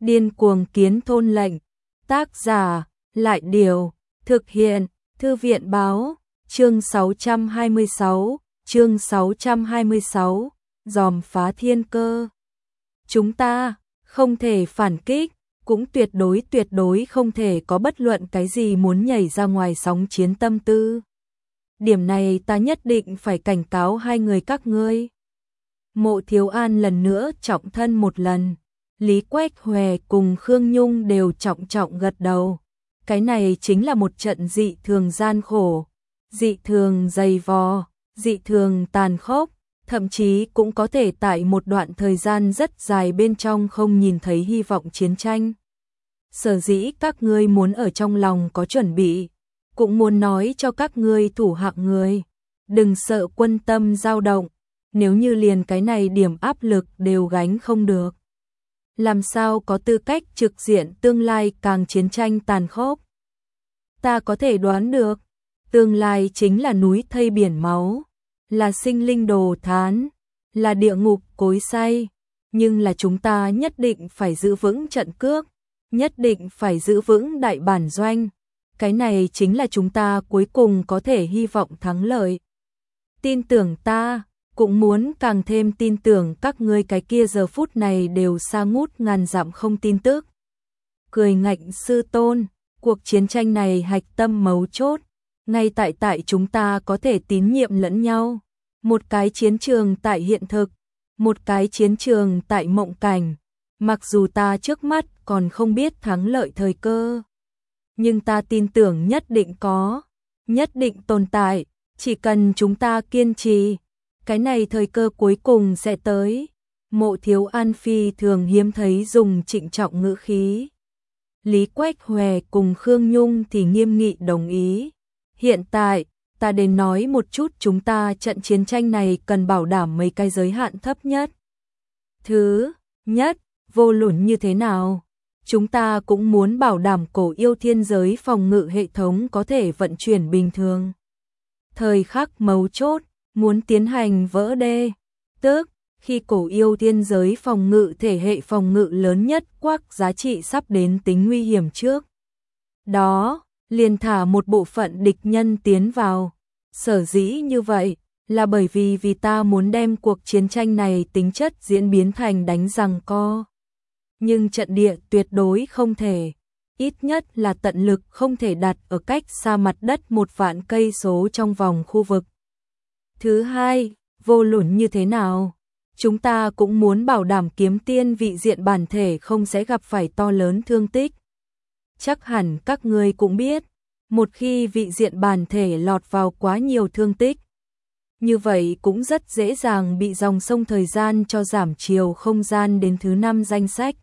Điên cuồng kiến thôn lệnh. Tác giả, Lại Điều. Thực hiện, Thư viện báo. Chương 626, Giòm phá thiên cơ. Chúng ta không thể phản kích, cũng tuyệt đối không thể có bất luận cái gì muốn nhảy ra ngoài sóng chiến tâm tư. Điểm này ta nhất định phải cảnh cáo hai người các ngươi. Mộ Thiếu An lần nữa trọng thân một lần. Lý Quách Hòe cùng Khương Nhung đều trọng gật đầu. Cái này chính là một trận dị thường gian khổ, dị thường dày vò, dị thường tàn khốc, thậm chí cũng có thể tại một đoạn thời gian rất dài bên trong không nhìn thấy hy vọng chiến tranh. Sở dĩ các ngươi muốn ở trong lòng có chuẩn bị, cũng muốn nói cho các ngươi thủ hạng người, đừng sợ quân tâm dao động, nếu như liền cái này điểm áp lực đều gánh không được. Làm sao có tư cách trực diện tương lai càng chiến tranh tàn khốc. Ta có thể đoán được, tương lai chính là núi thây biển máu, là sinh linh đồ thán, là địa ngục cối xay, nhưng là chúng ta nhất định phải giữ vững trận cước, nhất định phải giữ vững đại bản doanh, cái này chính là chúng ta cuối cùng có thể hy vọng thắng lợi. Tin tưởng ta, cũng muốn càng thêm tin tưởng các ngươi cái kia giờ phút này đều xa ngút ngàn dặm không tin tức. Cười ngạnh sư tôn, cuộc chiến tranh này hạch tâm mấu chốt, ngay tại chúng ta có thể tín nhiệm lẫn nhau. Một cái chiến trường tại hiện thực, một cái chiến trường tại mộng cảnh, mặc dù ta trước mắt còn không biết thắng lợi thời cơ, nhưng ta tin tưởng nhất định có, nhất định tồn tại, chỉ cần chúng ta kiên trì, cái này thời cơ cuối cùng sẽ tới. Mộ Thiếu An phi thường hiếm thấy dùng trịnh trọng ngữ khí. Lý Quách Hòe cùng Khương Nhung thì nghiêm nghị đồng ý. Hiện tại, ta đến nói một chút chúng ta trận chiến tranh này cần bảo đảm mấy cái giới hạn thấp nhất. Thứ nhất, vô luận như thế nào, chúng ta cũng muốn bảo đảm Cổ Yêu thiên giới phòng ngự hệ thống có thể vận chuyển bình thường. Thời khắc mấu chốt, muốn tiến hành vỡ đê, tức khi Cổ Yêu thiên giới phòng ngự thể hệ phòng ngự lớn nhất quắc giá trị sắp đến tính nguy hiểm trước. Đó, liền thả một bộ phận địch nhân tiến vào. Sở dĩ như vậy là bởi vì ta muốn đem cuộc chiến tranh này tính chất diễn biến thành đánh giằng co. Nhưng trận địa tuyệt đối không thể, ít nhất là tận lực không thể đặt ở cách xa mặt đất 1 vạn cây số trong vòng khu vực. Thứ hai, vô luận như thế nào, chúng ta cũng muốn bảo đảm Kiếm Tiên vị diện bản thể không sẽ gặp phải to lớn thương tích. Chắc hẳn các ngươi cũng biết, một khi vị diện bản thể lọt vào quá nhiều thương tích, như vậy cũng rất dễ dàng bị dòng sông thời gian cho giảm chiều không gian đến thứ 5 danh sách.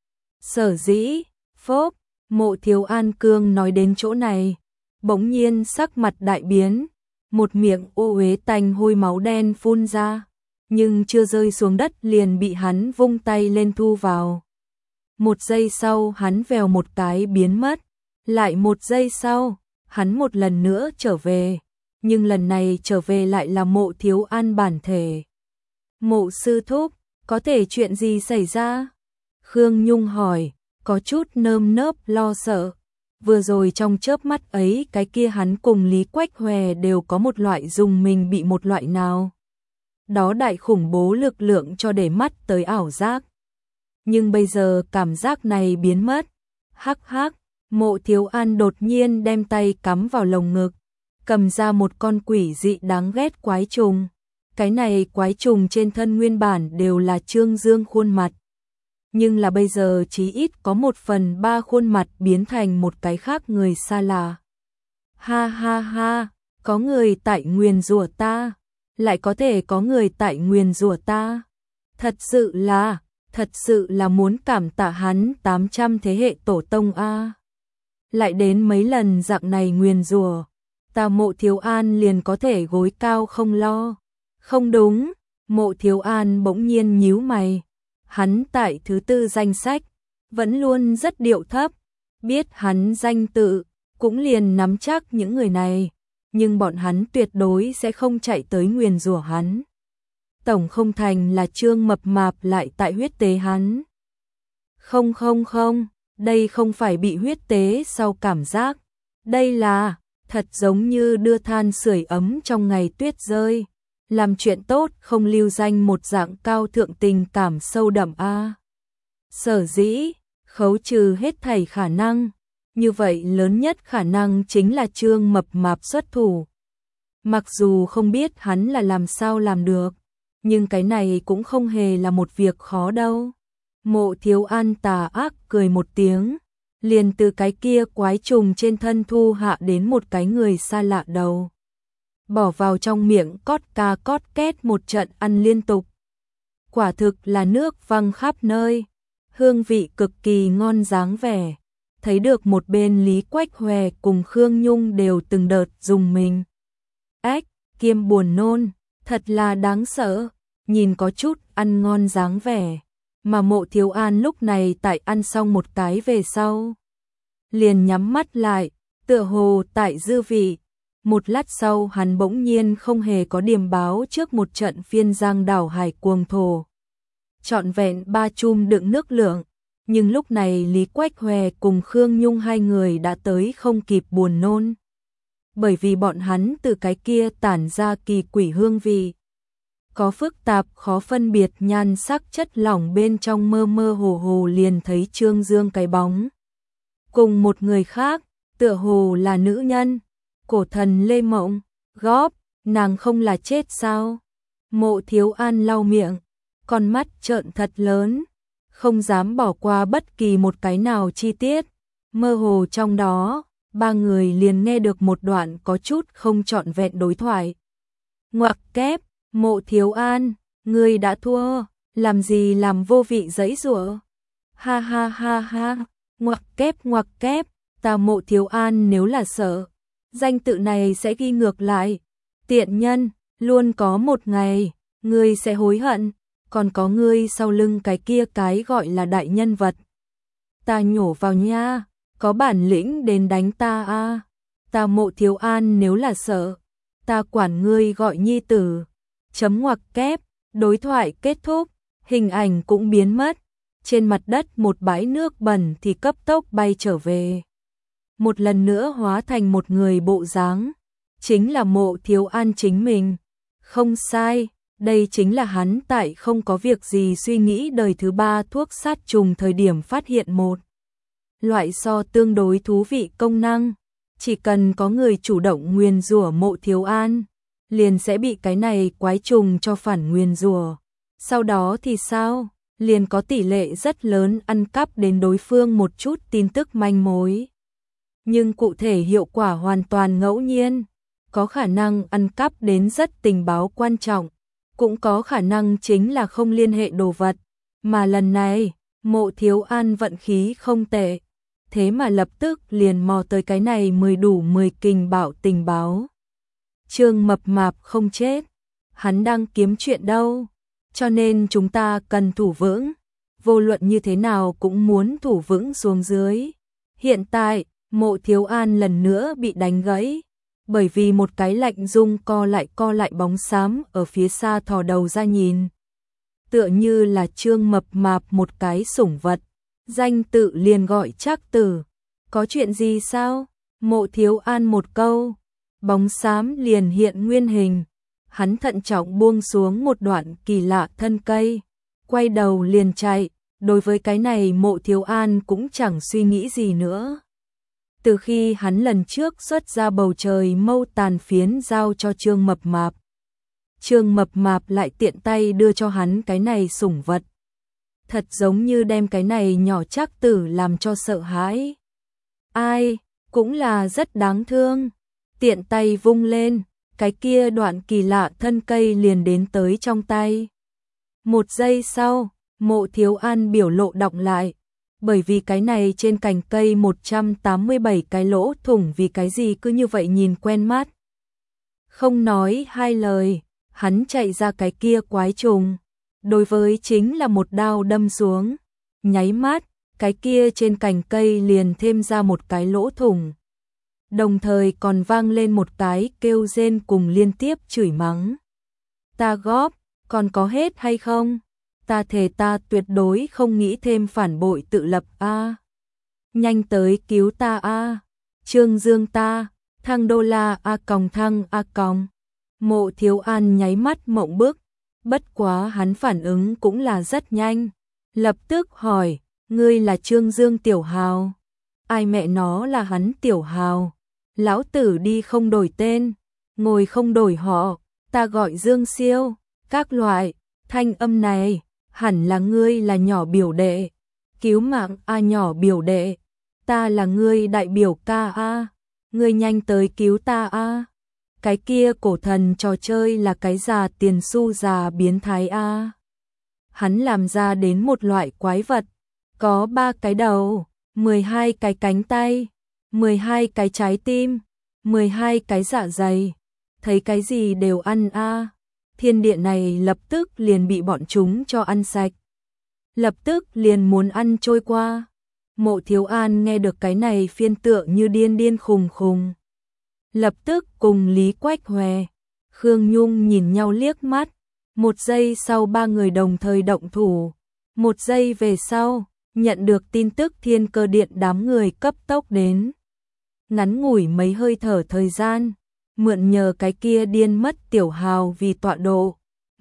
Sở dĩ, phốp, Mộ Thiếu An Cương nói đến chỗ này, bỗng nhiên sắc mặt đại biến, một miệng ô uế tanh hôi máu đen phun ra, nhưng chưa rơi xuống đất liền bị hắn vung tay lên thu vào. Một giây sau hắn vèo một cái biến mất, lại một giây sau, hắn một lần nữa trở về, nhưng lần này trở về lại là Mộ Thiếu An bản thể. Mộ sư thúc, có thể chuyện gì xảy ra? Khương Nhung hỏi, có chút nơm nớp lo sợ. Vừa rồi trong chớp mắt ấy cái kia hắn cùng Lý Quách Hòe đều có một loại dùng mình bị một loại nào đó đại khủng bố lực lượng cho để mắt tới ảo giác. Nhưng bây giờ cảm giác này biến mất. Hắc hắc, Mộ Thiếu An đột nhiên đem tay cắm vào lồng ngực, cầm ra một con quỷ dị đáng ghét quái trùng. Cái này quái trùng trên thân nguyên bản đều là trương dương khuôn mặt, nhưng là bây giờ chí ít có 1/3 khuôn mặt biến thành một cái khác người xa lạ. Ha ha ha, có người tại nguyền rủa ta, lại có thể có người tại nguyền rủa ta. Thật sự là muốn cảm tạ hắn 800 thế hệ tổ tông a. Lại đến mấy lần dạng này nguyền rủa, ta Mộ Thiếu An liền có thể gối cao không lo. Không đúng, Mộ Thiếu An bỗng nhiên nhíu mày. Hắn tại thứ 4 danh sách, vẫn luôn rất điệu thấp, biết hắn danh tự, cũng liền nắm chắc những người này, nhưng bọn hắn tuyệt đối sẽ không chạy tới nguyền rủa hắn. Tổng không thành là Trương Mập Mạp lại tại huyết tế hắn. Không không không, đây không phải bị huyết tế sau cảm giác. Đây là, thật giống như đưa than sưởi ấm trong ngày tuyết rơi. Làm chuyện tốt không lưu danh một dạng cao thượng tình cảm sâu đậm a. Sở dĩ, khấu trừ hết thảy khả năng, như vậy lớn nhất khả năng chính là Trương Mập Mạp xuất thủ. Mặc dù không biết hắn là làm sao làm được, nhưng cái này cũng không hề là một việc khó đâu. Mộ Thiếu An tà ác cười một tiếng, liền từ cái kia quái trùng trên thân thu hạ đến một cái người xa lạ đầu. Bỏ vào trong miệng cót ca cót két một trận ăn liên tục. Quả thực là nước văng khắp nơi, hương vị cực kỳ ngon dáng vẻ. Thấy được một bên Lý Quách Hòe cùng Khương Nhung đều từng đợt dùng mình. Ếch, kiêm buồn nôn, thật là đáng sợ, nhìn có chút ăn ngon dáng vẻ. Mà Mộ Thiếu An lúc này tại ăn xong một cái về sau, liền nhắm mắt lại, tựa hồ tại dư vị. Một lát sau hắn bỗng nhiên không hề có điềm báo trước một trận phiên giang đảo hải cuồng thổ. Trọn vẹn 3 chum đựng nước lượng, nhưng lúc này Lý Quách Hòe cùng Khương Nhung hai người đã tới không kịp buồn nôn. Bởi vì bọn hắn từ cái kia tản ra kỳ quỷ hương vị. Có phức tạp khó phân biệt nhan sắc chất lỏng bên trong mơ mơ hồ hồ liền thấy Trương Dương cái bóng. Cùng một người khác, tựa hồ là nữ nhân, cổ thần Lê Mộng, góp, nàng không là chết sao? Mộ Thiếu An lau miệng, con mắt trợn thật lớn, không dám bỏ qua bất kỳ một cái nào chi tiết. Mơ hồ trong đó, ba người liền nghe được một đoạn có chút không trọn vẹn đối thoại. Ngoặc kép, Mộ Thiếu An, ngươi đã thua, làm gì làm vô vị giãy giụa. Ha ha ha ha, ngoặc kép, ta Mộ Thiếu An nếu là sợ, danh tự này sẽ ghi ngược lại. Tiện nhân, luôn có một ngày, ngươi sẽ hối hận, còn có ngươi sau lưng cái kia cái gọi là đại nhân vật. Ta nhổ vào nha, có bản lĩnh đến đánh ta a. Ta Mộ Thiếu An nếu là sợ, ta quản ngươi gọi nhi tử. Chấm ngoặc kép, đối thoại kết thúc, hình ảnh cũng biến mất. Trên mặt đất một bãi nước bẩn thì cấp tốc bay trở về. Một lần nữa hóa thành một người bộ dáng, chính là Mộ Thiếu An chính mình. Không sai, đây chính là hắn tại không có việc gì suy nghĩ đời thứ 3 thuốc sát trùng thời điểm phát hiện một loại so tương đối thú vị công năng. Chỉ cần có người chủ động nguyền rủa Mộ Thiếu An, liền sẽ bị cái này quái trùng cho phản nguyền rủa. Sau đó thì sao? Liền có tỷ lệ rất lớn ăn cắp đến đối phương một chút tin tức manh mối. Nhưng cụ thể hiệu quả hoàn toàn ngẫu nhiên, có khả năng ăn cắp đến rất tình báo quan trọng, cũng có khả năng chính là không liên hệ đồ vật. Mà lần này, Mộ Thiếu An vận khí không tệ, thế mà lập tức liền mò tới cái này 10 kình bảo tình báo. Trương Mập Mạp không chết, hắn đang kiếm chuyện đâu, cho nên chúng ta cần thủ vững, vô luận như thế nào cũng muốn thủ vững xuống dưới. Hiện tại, Mộ Thiếu An lần nữa bị đánh gãy, bởi vì một cái lạnh rung co lại bóng xám ở phía xa thò đầu ra nhìn. Tựa như là Trương Mập Mạp một cái sủng vật, danh tự liền gọi Trác Tử. Có chuyện gì sao? Mộ Thiếu An một câu, bóng xám liền hiện nguyên hình. Hắn thận trọng buông xuống một đoạn kỳ lạ thân cây, quay đầu liền chạy. Đối với cái này Mộ Thiếu An cũng chẳng suy nghĩ gì nữa. Từ khi hắn lần trước xuất ra bầu trời mâu tàn phiến giao cho Trương Mập Mạp, Trương Mập Mạp lại tiện tay đưa cho hắn cái này sủng vật. Thật giống như đem cái này nhỏ Trác Tử làm cho sợ hãi. Ai, cũng là rất đáng thương. Tiện tay vung lên, cái kia đoạn kỳ lạ thân cây liền đến tới trong tay. Một giây sau, Mộ Thiếu An biểu lộ đọng lại, bởi vì cái này trên cành cây 187 cái lỗ thủng vì cái gì cứ như vậy nhìn quen mắt. Không nói hai lời, hắn chạy ra cái kia quái trùng, đối với chính là một đao đâm xuống, nháy mắt, cái kia trên cành cây liền thêm ra một cái lỗ thủng. Đồng thời còn vang lên một cái kêu rên cùng liên tiếp chửi mắng. Ta góp, còn có hết hay không? ta thề ta tuyệt đối không nghĩ thêm phản bội tự lập a. Nhanh tới cứu ta a. Trương Dương ta, thăng đô la a còng thăng a còng. Mộ Thiếu An nháy mắt mộng bức, bất quá hắn phản ứng cũng là rất nhanh, lập tức hỏi, ngươi là Trương Dương Tiểu Hào? Ai mẹ nó là hắn Tiểu Hào? Lão tử đi không đổi tên, ngồi không đổi họ, ta gọi Dương Siêu, các loại, thanh âm này, hẳn là ngươi là nhỏ biểu đệ, cứu mạng a nhỏ biểu đệ, ta là ngươi đại biểu ca a, ngươi nhanh tới cứu ta a. Cái kia cổ thần trò chơi là cái già tiền xu già biến thái a. Hắn làm ra đến một loại quái vật, có 3 cái đầu, 12 cái cánh tay, 12 cái trái tim, 12 cái dạ dày, thấy cái gì đều ăn a. Thiên địa này lập tức liền bị bọn chúng cho ăn sạch, lập tức liền muốn ăn trôi qua. Mộ Thiếu An nghe được cái này phiên tượng như điên điên khùng khùng. Lập tức cùng Lý Quách Hòe, Khương Nhung nhìn nhau liếc mắt, một giây sau 3 người đồng thời động thủ, một giây về sau, nhận được tin tức Thiên Cơ Điện đám người cấp tốc đến. Ngắn ngủi mấy hơi thở thời gian, mượn nhờ cái kia điên mất Tiểu Hào vì tọa độ,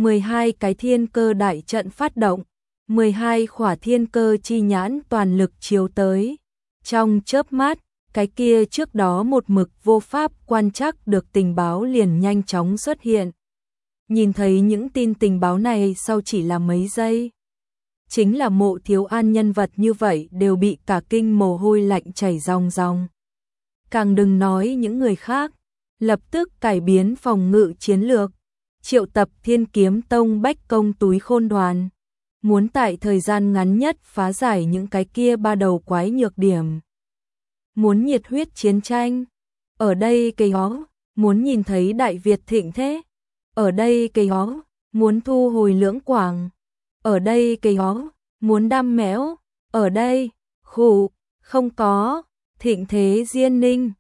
12 cái thiên cơ đại trận phát động, 12 khỏa thiên cơ chi nhãn toàn lực chiếu tới. Trong chớp mắt, cái kia trước đó một mực vô pháp quan trắc được tình báo liền nhanh chóng xuất hiện. Nhìn thấy những tin tình báo này sau chỉ là mấy giây. Chính là Mộ Thiếu An nhân vật như vậy đều bị cả kinh mồ hôi lạnh chảy ròng ròng. Càng đừng nói những người khác, lập tức cải biến phòng ngự chiến lược, triệu tập Thiên Kiếm Tông Bách Công túi khôn đoàn, muốn tại thời gian ngắn nhất phá giải những cái kia 3 đầu quái nhược điểm. Muốn nhiệt huyết chiến tranh, ở đây cây hó, muốn nhìn thấy Đại Việt thịnh thế, ở đây cây hó, muốn thu hồi Lưỡng Quảng, ở đây cây hó, muốn đam mẽo, ở đây, khủ, không có, thịnh thế Diên Ninh.